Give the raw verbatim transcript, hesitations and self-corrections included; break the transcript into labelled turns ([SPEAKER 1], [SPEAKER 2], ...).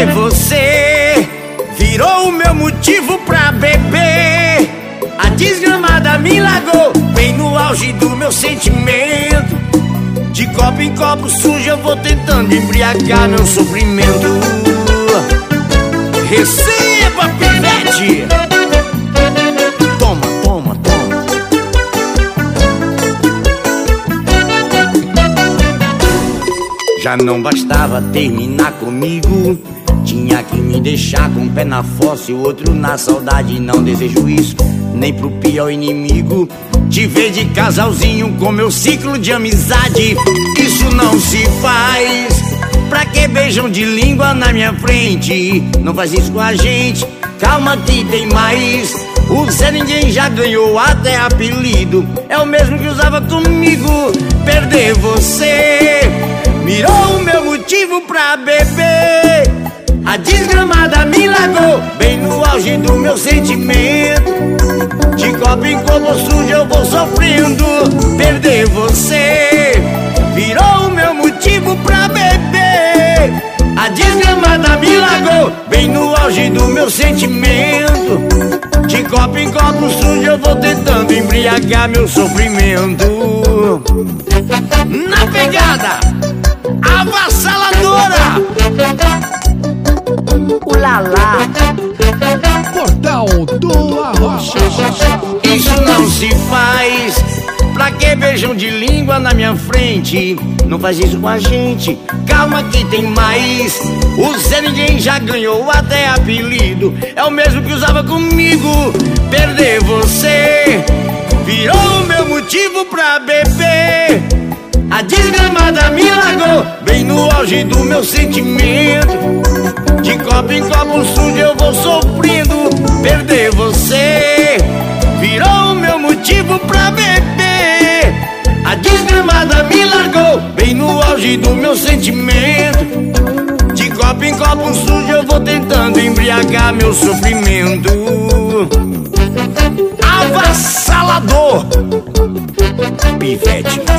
[SPEAKER 1] perder você virou o meu motivo pra beber. A desgramada me largou bem no auge do meu sentimento. De copo em copo sujo eu vou tentando embriagar meu sofrimento. Receba, pivete! Toma, toma, toma. Já não bastava terminar comigo, tinha que me deixar com um pé na fossa e o outro na saudade. Não desejo isso nem pro pior inimigo. Te ver de casalzinho com meu ciclo de amizade, isso não se faz. Pra que beijão de língua na minha frente? Não faz isso com a gente, calma que tem mais. O Zé Ninguém já ganhou até apelido, é o mesmo que usava comigo. Perder você virou o meu motivo pra beber. A desgramada me largou bem no auge do meu sentimento. De copo em copo sujo eu vou sofrendo. Perder você virou o meu motivo pra beber. A desgramada me largou bem no auge do meu sentimento. De copo em copo sujo eu vou tentando embriagar meu sofrimento. Na pegada avassaladora,
[SPEAKER 2] Ulalá,
[SPEAKER 3] Portal do Arrocha.
[SPEAKER 1] isso não se faz. Pra que beijão de língua na minha frente? Não faz isso com a gente, calma que tem mais. O Zé Ninguém já ganhou até apelido, é o mesmo que usava comigo. Perder você virou o meu motivo pra beber. A desgramada me largou bem no auge do meu sentimento. De copo em copo sujo eu vou sofrendo. Perder você virou o meu motivo pra beber. A desgramada me largou bem no auge do meu sentimento. De copo em copo sujo eu vou tentando embriagar meu sofrimento. Avassalador, pivete.